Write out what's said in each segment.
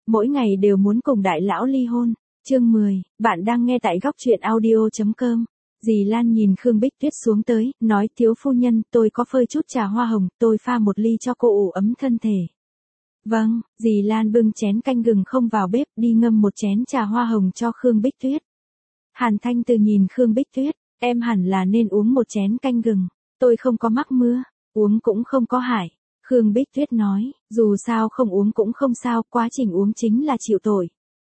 Mỗi ngày đều muốn cùng đại lão ly hôn. Chương 10, bạn đang nghe tại góc truyện audio.com. Dì Lan nhìn Khương Bích Tuyết xuống tới, nói thiếu phu nhân, tôi có phơi chút trà hoa hồng, tôi pha một ly cho cô ủ ấm thân thể. Vâng, dì Lan bưng chén canh gừng không vào bếp, đi ngâm một chén trà hoa hồng cho Khương Bích Tuyết. Hàn Thanh Từ nhìn Khương Bích Tuyết, em hẳn là nên uống một chén canh gừng, tôi không có mắc mưa, uống cũng không có hại. Khương Bích Tuyết nói, dù sao không uống cũng không sao, quá trình uống chính là chịu tội.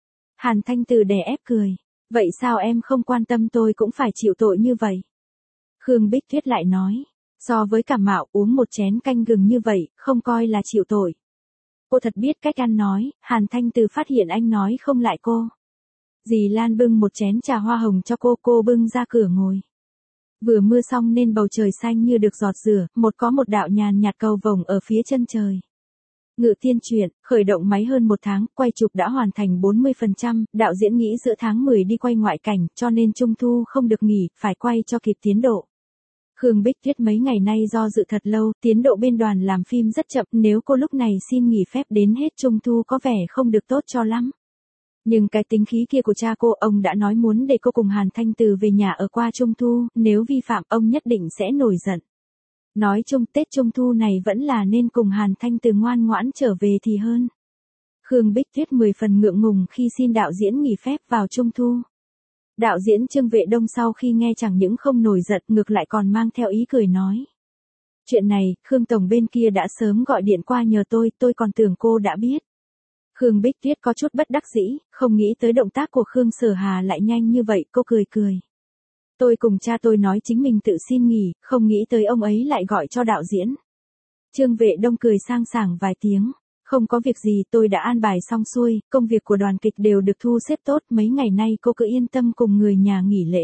Hàn Thanh Từ đè ép cười, vậy sao em không quan tâm tôi cũng phải chịu tội như vậy? Khương Bích Tuyết lại nói, so với cảm mạo uống một chén canh gừng như vậy, không coi là chịu tội. Cô thật biết cách ăn nói, Hàn Thanh Từ phát hiện anh nói không lại cô. Dì Lan bưng một chén trà hoa hồng cho cô bưng ra cửa ngồi. Vừa mưa xong nên bầu trời xanh như được giọt rửa, có một đạo nhàn nhạt cầu vồng ở phía chân trời. Ngự Tiên Truyện, khởi động máy hơn 1 tháng, quay chụp đã hoàn thành 40%, đạo diễn nghĩ giữa tháng 10 đi quay ngoại cảnh, cho nên Trung Thu không được nghỉ, phải quay cho kịp tiến độ. Khương Bích Tuyết mấy ngày nay do dự thật lâu, tiến độ bên đoàn làm phim rất chậm, nếu cô lúc này xin nghỉ phép đến hết Trung Thu có vẻ không được tốt cho lắm. Nhưng cái tính khí kia của cha cô, ông đã nói muốn để cô cùng Hàn Thanh Từ về nhà ở qua Trung Thu, nếu vi phạm ông nhất định sẽ nổi giận. Nói chung Tết Trung Thu này vẫn là nên cùng Hàn Thanh Từ ngoan ngoãn trở về thì hơn. Khương Bích Tuyết 10 phần ngượng ngùng khi xin đạo diễn nghỉ phép vào Trung Thu. Đạo diễn Trương Vệ Đông sau khi nghe chẳng những không nổi giận ngược lại còn mang theo ý cười nói. Chuyện này, Khương Tổng bên kia đã sớm gọi điện qua nhờ tôi còn tưởng cô đã biết. Khương Bích Tuyết có chút bất đắc dĩ, không nghĩ tới động tác của Khương Sở Hà lại nhanh như vậy, cô cười. Tôi cùng cha tôi nói chính mình tự xin nghỉ, không nghĩ tới ông ấy lại gọi cho đạo diễn. Trương Vệ Đông cười sang sảng vài tiếng. Không có việc gì, tôi đã an bài xong xuôi, công việc của đoàn kịch đều được thu xếp tốt, mấy ngày nay cô cứ yên tâm cùng người nhà nghỉ lễ.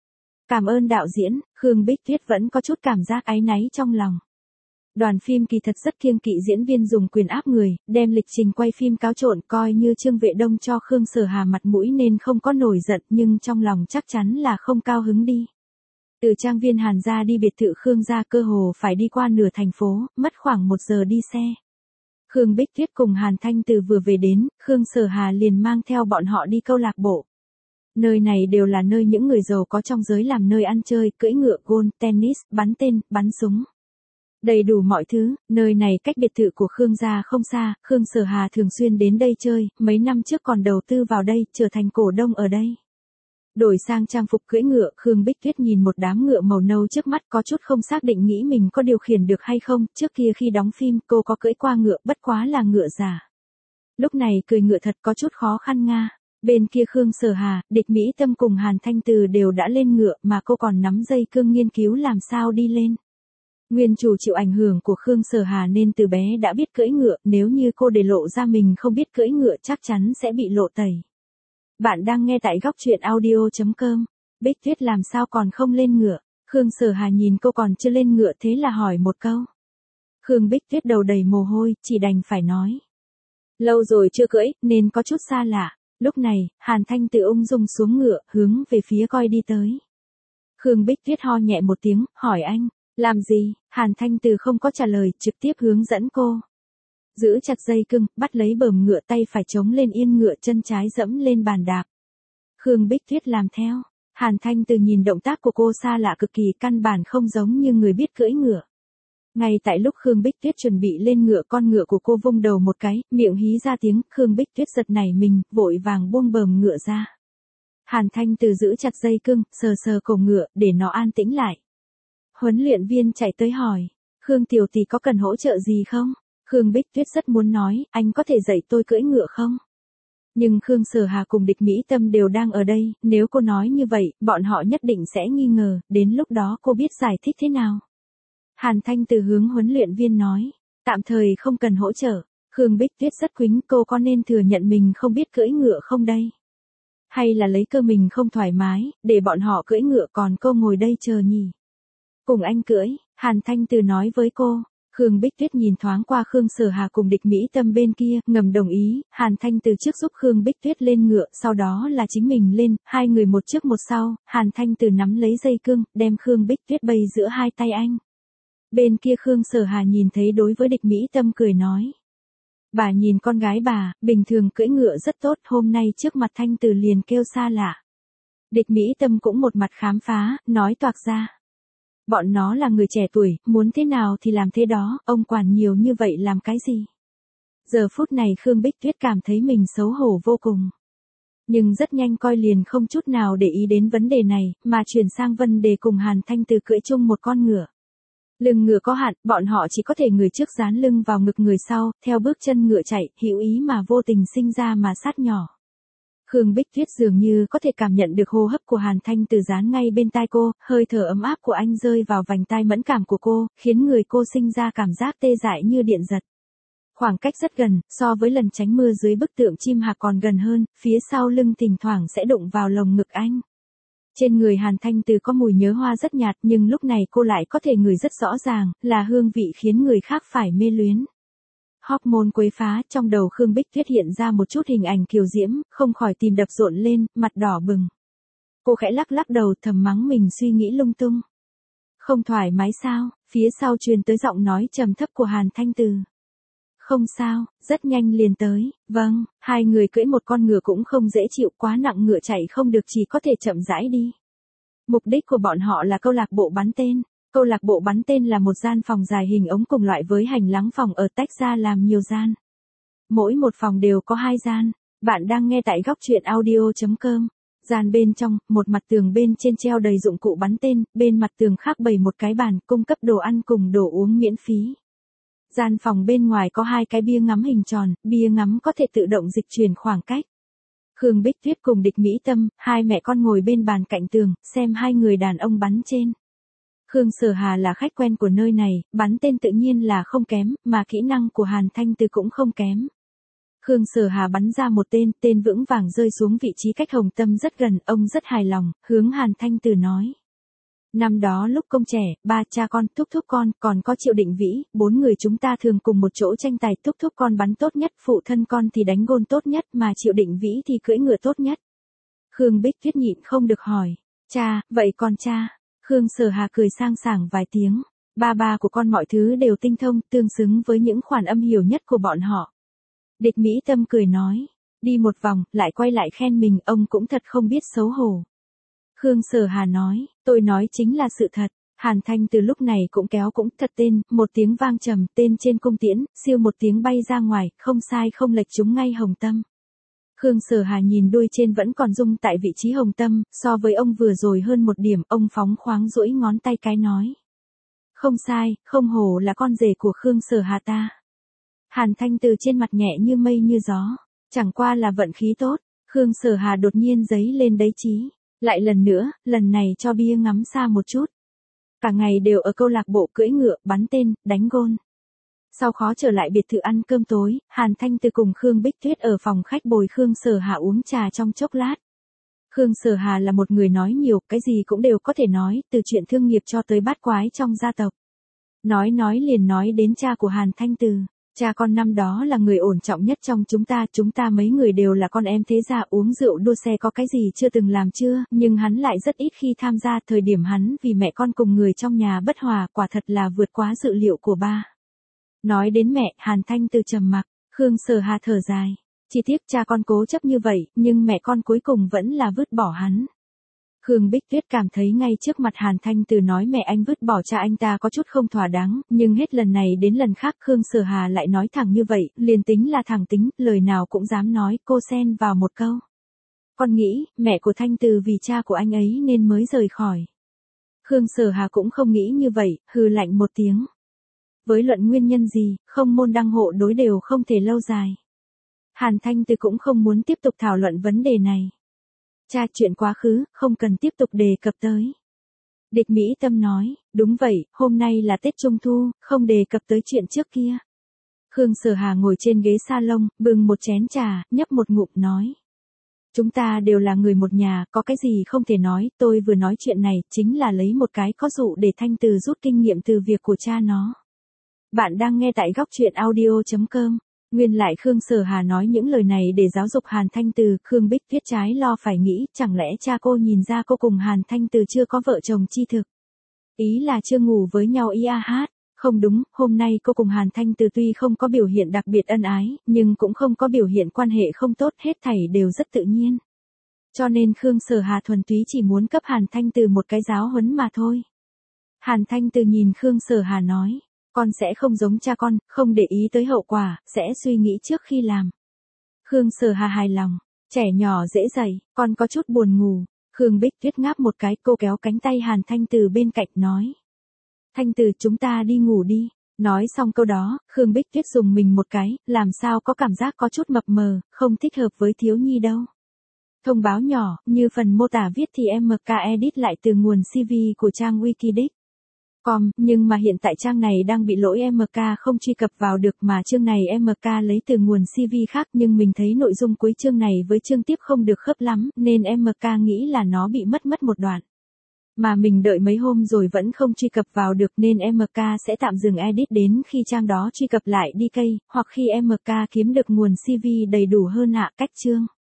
Cảm ơn đạo diễn, Khương Bích Tuyết vẫn có chút cảm giác áy náy trong lòng. Đoàn phim kỳ thật rất kiêng kỵ diễn viên dùng quyền áp người, đem lịch trình quay phim cáo trộn, coi như Trương Vệ Đông cho Khương Sở Hà mặt mũi nên không có nổi giận, nhưng trong lòng chắc chắn là không cao hứng đi. Từ trang viên Hàn gia đi biệt thự Khương gia cơ hồ phải đi qua nửa thành phố, mất khoảng 1 giờ đi xe. Khương Bích Tuyết cùng Hàn Thanh Từ vừa về đến, Khương Sở Hà liền mang theo bọn họ đi câu lạc bộ. Nơi này đều là nơi những người giàu có trong giới làm nơi ăn chơi, cưỡi ngựa, golf, tennis, bắn tên, bắn súng. Đầy đủ mọi thứ, nơi này cách biệt thự của Khương gia không xa, Khương Sở Hà thường xuyên đến đây chơi, mấy năm trước còn đầu tư vào đây, trở thành cổ đông ở đây. Đổi sang trang phục cưỡi ngựa, Khương Bích Tuyết nhìn một đám ngựa màu nâu trước mắt có chút không xác định nghĩ mình có điều khiển được hay không, trước kia khi đóng phim cô có cưỡi qua ngựa bất quá là ngựa giả. Lúc này cười ngựa thật có chút khó khăn nga. Bên kia Khương Sở Hà, Địch Mỹ Tâm cùng Hàn Thanh Từ đều đã lên ngựa mà cô còn nắm dây cương nghiên cứu làm sao đi lên. Nguyên chủ chịu ảnh hưởng của Khương Sở Hà nên từ bé đã biết cưỡi ngựa, nếu như cô để lộ ra mình không biết cưỡi ngựa chắc chắn sẽ bị lộ tẩy. Bạn đang nghe tại góc truyện audio.com. Bích Tuyết làm sao còn không lên ngựa? Khương Sở Hà nhìn cô còn chưa lên ngựa thế là hỏi một câu. Khương Bích Tuyết đầu đầy mồ hôi, chỉ đành phải nói. Lâu rồi chưa cưỡi, nên có chút xa lạ. Lúc này, Hàn Thanh Từ ung dung xuống ngựa, hướng về phía coi đi tới. Khương Bích Tuyết ho nhẹ một tiếng, hỏi anh, làm gì? Hàn Thanh Từ không có trả lời, trực tiếp hướng dẫn cô. Giữ chặt dây cương, bắt lấy bờm ngựa, tay phải chống lên yên ngựa, chân trái dẫm lên bàn đạp. Khương Bích Tuyết làm theo. Hàn Thanh Từ nhìn động tác của cô xa lạ cực kỳ, căn bản không giống như người biết cưỡi ngựa. Ngay tại lúc Khương Bích Tuyết chuẩn bị lên ngựa, con ngựa của cô vung đầu một cái, miệng hí ra tiếng, Khương Bích Tuyết giật nảy mình, vội vàng buông bờm ngựa ra. Hàn Thanh Từ giữ chặt dây cương, sờ cổ ngựa, để nó an tĩnh lại. Huấn luyện viên chạy tới hỏi, Khương tiểu tỷ có cần hỗ trợ gì không? Khương Bích Tuyết rất muốn nói, anh có thể dạy tôi cưỡi ngựa không? Nhưng Khương Sở Hà cùng Địch Mỹ Tâm đều đang ở đây, nếu cô nói như vậy, bọn họ nhất định sẽ nghi ngờ, đến lúc đó cô biết giải thích thế nào? Hàn Thanh Từ hướng huấn luyện viên nói, tạm thời không cần hỗ trợ. Khương Bích Tuyết rất quýnh, cô có nên thừa nhận mình không biết cưỡi ngựa không đây? Hay là lấy cơ mình không thoải mái, để bọn họ cưỡi ngựa còn cô ngồi đây chờ nhỉ? Cùng anh cưỡi, Hàn Thanh Từ nói với cô. Khương Bích Tuyết nhìn thoáng qua Khương Sở Hà cùng Địch Mỹ Tâm bên kia, ngầm đồng ý, Hàn Thanh Từ trước giúp Khương Bích Tuyết lên ngựa, sau đó là chính mình lên, hai người một trước một sau, Hàn Thanh Từ nắm lấy dây cương, đem Khương Bích Tuyết bày giữa hai tay anh. Bên kia Khương Sở Hà nhìn thấy đối với Địch Mỹ Tâm cười nói. Bà nhìn con gái bà, bình thường cưỡi ngựa rất tốt, hôm nay trước mặt Thanh Từ liền kêu xa lạ. Địch Mỹ Tâm cũng một mặt khám phá, nói toạc ra. Bọn nó là người trẻ tuổi, muốn thế nào thì làm thế đó, ông quản nhiều như vậy làm cái gì? Giờ phút này Khương Bích Tuyết cảm thấy mình xấu hổ vô cùng. Nhưng rất nhanh coi liền không chút nào để ý đến vấn đề này, mà chuyển sang vấn đề cùng Hàn Thanh Từ cưỡi chung một con ngựa. Lưng ngựa có hạn, bọn họ chỉ có thể người trước dán lưng vào ngực người sau, theo bước chân ngựa chạy, hữu ý mà vô tình sinh ra mà sát nhỏ. Khương Bích Tuyết dường như có thể cảm nhận được hô hấp của Hàn Thanh Từ dán ngay bên tai cô, hơi thở ấm áp của anh rơi vào vành tai mẫn cảm của cô, khiến người cô sinh ra cảm giác tê dại như điện giật. Khoảng cách rất gần, so với lần tránh mưa dưới bức tượng chim hạc còn gần hơn, phía sau lưng thỉnh thoảng sẽ đụng vào lồng ngực anh. Trên người Hàn Thanh Từ có mùi nhớ hoa rất nhạt, nhưng lúc này cô lại có thể ngửi rất rõ ràng, là hương vị khiến người khác phải mê luyến. Hormone quấy phá, trong đầu Khương Bích Tuyết hiện ra một chút hình ảnh kiều diễm, không khỏi tim đập rộn lên, mặt đỏ bừng. Cô khẽ lắc lắc đầu thầm mắng mình suy nghĩ lung tung. Không thoải mái sao? Phía sau truyền tới giọng nói trầm thấp của Hàn Thanh Từ. Không sao, rất nhanh liền tới, vâng, hai người cưỡi một con ngựa cũng không dễ chịu, quá nặng ngựa chạy không được, chỉ có thể chậm rãi đi. Mục đích của bọn họ là câu lạc bộ bắn tên. Câu lạc bộ bắn tên là một gian phòng dài hình ống cùng loại với hành lang phòng ở, tách ra làm nhiều gian. Mỗi một phòng đều có 2 gian. Bạn đang nghe tại góc truyện audio.com. Gian bên trong, một mặt tường bên trên treo đầy dụng cụ bắn tên, bên mặt tường khác bày một cái bàn cung cấp đồ ăn cùng đồ uống miễn phí. Gian phòng bên ngoài có 2 cái bia ngắm hình tròn, bia ngắm có thể tự động dịch chuyển khoảng cách. Khương Bích Tuyết cùng Địch Mỹ Tâm, hai mẹ con ngồi bên bàn cạnh tường, xem hai người đàn ông bắn trên. Khương Sở Hà là khách quen của nơi này, bắn tên tự nhiên là không kém, mà kỹ năng của Hàn Thanh Từ cũng không kém. Khương Sở Hà bắn ra một tên, tên vững vàng rơi xuống vị trí cách Hồng Tâm rất gần, ông rất hài lòng, hướng Hàn Thanh Từ nói. Năm đó lúc công trẻ, ba cha con, thúc thúc con, còn có Triệu Định Vĩ, 4 người chúng ta thường cùng một chỗ tranh tài, thúc thúc con bắn tốt nhất, phụ thân con thì đánh gôn tốt nhất, mà Triệu Định Vĩ thì cưỡi ngựa tốt nhất. Khương Bích Tuyết nhịn không được hỏi, cha, vậy còn cha? Khương Sở Hà cười sang sảng vài tiếng, ba của con mọi thứ đều tinh thông, tương xứng với những khoản âm hiểu nhất của bọn họ. Địch Mỹ Tâm cười nói, đi một vòng, lại quay lại khen mình, ông cũng thật không biết xấu hổ. Khương Sở Hà nói, tôi nói chính là sự thật. Hàn Thanh từ lúc này cũng kéo cũng thật tên, một tiếng vang trầm, tên trên cung tiễn, siêu một tiếng bay ra ngoài, không sai không lệch trúng ngay Hồng Tâm. Khương Sở Hà nhìn đuôi trên vẫn còn rung tại vị trí Hồng Tâm, so với ông vừa rồi hơn một điểm, ông phóng khoáng duỗi ngón tay cái nói. Không sai, không hổ là con rể của Khương Sở Hà ta. Hàn Thanh từ trên mặt nhẹ như mây như gió, chẳng qua là vận khí tốt. Khương Sở Hà đột nhiên giấy lên đấy chí. Lại lần nữa, lần này cho bia ngắm xa một chút. Cả ngày đều ở câu lạc bộ cưỡi ngựa, bắn tên, đánh gôn. Sau khó trở lại biệt thự ăn cơm tối, Hàn Thanh từ cùng Khương Bích Tuyết ở phòng khách bồi Khương Sở Hà uống trà trong chốc lát. Khương Sở Hà là một người nói nhiều, cái gì cũng đều có thể nói, từ chuyện thương nghiệp cho tới bát quái trong gia tộc. Nói liền nói đến cha của Hàn Thanh từ. Cha con năm đó là người ổn trọng nhất trong chúng ta mấy người đều là con em thế gia, uống rượu đua xe có cái gì chưa từng làm chưa, nhưng hắn lại rất ít khi tham gia, thời điểm hắn vì mẹ con cùng người trong nhà bất hòa, quả thật là vượt quá dự liệu của ba. Nói đến mẹ, Hàn Thanh từ trầm mặc, Khương Sở Hà thở dài. Chỉ tiếc cha con cố chấp như vậy, nhưng mẹ con cuối cùng vẫn là vứt bỏ hắn. Khương Bích Tuyết cảm thấy ngay trước mặt Hàn Thanh từ nói mẹ anh vứt bỏ cha anh ta có chút không thỏa đáng, nhưng hết lần này đến lần khác Khương Sở Hà lại nói thẳng như vậy, liền tính là thẳng tính, lời nào cũng dám nói, cô xen vào một câu. Con nghĩ, mẹ của Thanh từ vì cha của anh ấy nên mới rời khỏi. Khương Sở Hà cũng không nghĩ như vậy, hừ lạnh một tiếng. Với luận nguyên nhân gì, không môn đăng hộ đối đều không thể lâu dài. Hàn Thanh từ cũng không muốn tiếp tục thảo luận vấn đề này. Cha, chuyện quá khứ, không cần tiếp tục đề cập tới. Địch Mỹ Tâm nói, đúng vậy, hôm nay là Tết Trung Thu, không đề cập tới chuyện trước kia. Khương Sở Hà ngồi trên ghế salon, bưng một chén trà, nhấp một ngụm nói. Chúng ta đều là người một nhà, có cái gì không thể nói, tôi vừa nói chuyện này, chính là lấy một cái có dụ để Thanh từ rút kinh nghiệm từ việc của cha nó. Bạn đang nghe tại góc truyện audio.com. Nguyên lại Khương Sở Hà nói những lời này để giáo dục Hàn Thanh từ, Khương Bích Tuyết trái lo phải nghĩ, chẳng lẽ cha cô nhìn ra cô cùng Hàn Thanh từ chưa có vợ chồng chi thực. Ý là chưa ngủ với nhau Không đúng, hôm nay cô cùng Hàn Thanh Từ tuy không có biểu hiện đặc biệt ân ái, nhưng cũng không có biểu hiện quan hệ không tốt, hết thảy đều rất tự nhiên. Cho nên Khương Sở Hà thuần túy chỉ muốn cấp Hàn Thanh Từ một cái giáo huấn mà thôi. Hàn Thanh Từ nhìn Khương Sở Hà nói, con sẽ không giống cha con, không để ý tới hậu quả, sẽ suy nghĩ trước khi làm. Khương Sở Hà hài lòng, trẻ nhỏ dễ dạy, con có chút buồn ngủ. Khương Bích Tuyết ngáp một cái, cô kéo cánh tay Hàn Thanh Từ bên cạnh nói. Thanh Từ, chúng ta đi ngủ đi. Nói xong câu đó, Khương Bích Tuyết dùng mình một cái, làm sao có cảm giác có chút mập mờ, không thích hợp với thiếu nhi đâu. Thông báo nhỏ, như phần mô tả viết thì MK edit lại từ nguồn CV của trang Wikidex.com, nhưng mà hiện tại trang này đang bị lỗi MK không truy cập vào được mà chương này MK lấy từ nguồn CV khác nhưng mình thấy nội dung cuối chương này với chương tiếp không được khớp lắm nên MK nghĩ là nó bị mất một đoạn. Mà mình đợi mấy hôm rồi vẫn không truy cập vào được nên MK sẽ tạm dừng edit đến khi trang đó truy cập lại DK, hoặc khi MK kiếm được nguồn CV đầy đủ hơn cách chương.